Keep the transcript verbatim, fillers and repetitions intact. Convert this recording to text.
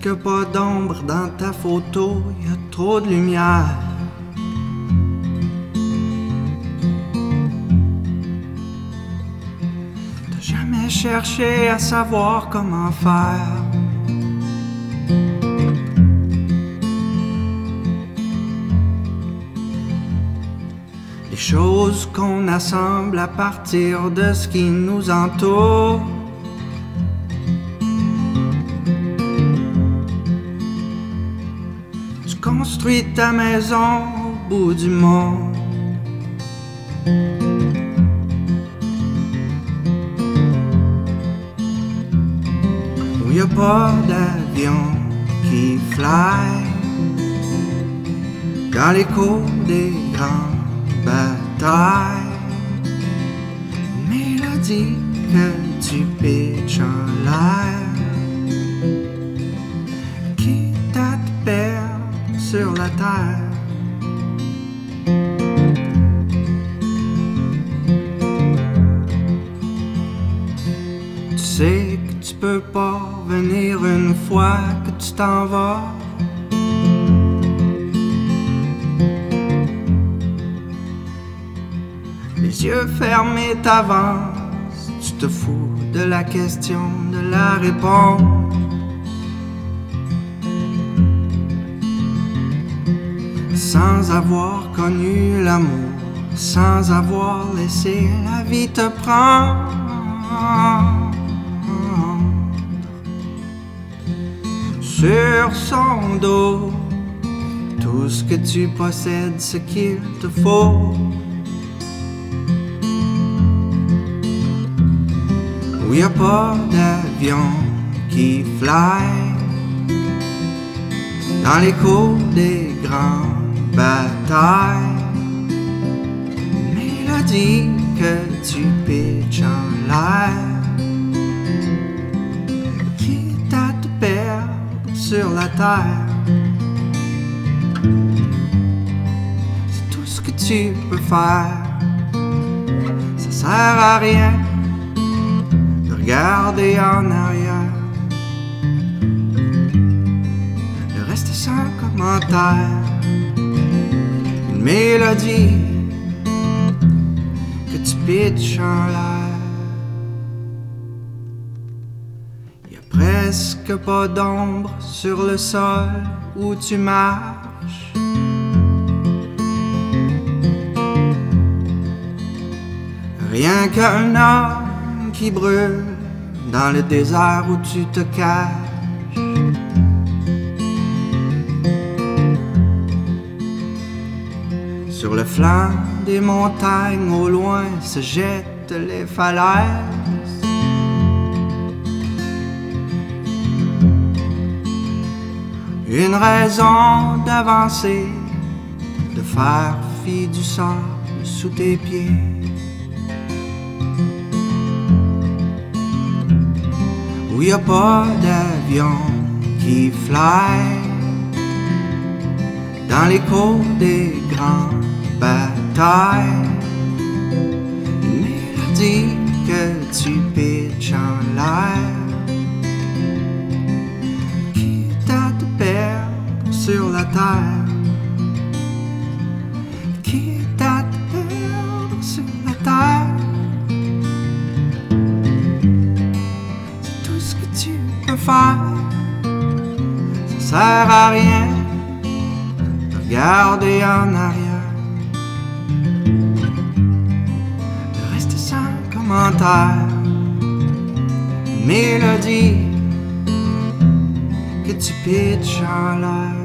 presque pas d'ombre dans ta photo, y a trop de lumière. T'as jamais cherché à savoir comment faire. Les choses qu'on assemble à partir de ce qui nous entoure. Construis ta maison au bout du monde. Où y a pas d'avion qui fly dans l'écho des grandes batailles. Une mélodie que tu pitches en l'air, quitte à te perdre sur la terre. Tu sais que tu peux pas revenir une fois que tu t'en vas. Les yeux fermés t'avancent, tu te fous de la question, de la réponse. Sans avoir connu l'amour, sans avoir laissé la vie te prendre. Sur son dos, tout ce que tu possèdes, ce qu'il te faut. Où y a pas d'avion qui fly dans l'écho des grands bataille, une mélodie que tu pitches en l'air, quitte à te perdre sur la terre. C'est tout ce que tu peux faire. Ça sert à rien de regarder en arrière. Le reste est sans commentaire. Mélodie que tu pitches en l'air. Y a presque pas d'ombre sur le sol où tu marches. Rien qu'un homme qui brûle dans le désert où tu te caches. Sur le flanc des montagnes, au loin, se jettent les falaises. Une raison d'avancer, de faire fi du sable sous tes pieds. Où y a pas d'avion qui fly dans l'écho des grands bataille, une mélodie que tu pitches en l'air, quitte à te perdre sur la terre, quitte à te perdre sur la terre. C'est tout ce que tu peux faire. Ça sert à rien de regarder en arrière. Une mélodie que tu pitches en l'air.